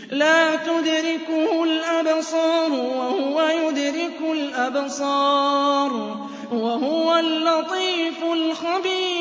لَّا تُدْرِكُهُ الْأَبْصَارُ وَهُوَ يُدْرِكُ الْأَبْصَارَ ۖ وَهُوَ اللَّطِيفُ الْخَبِيرُ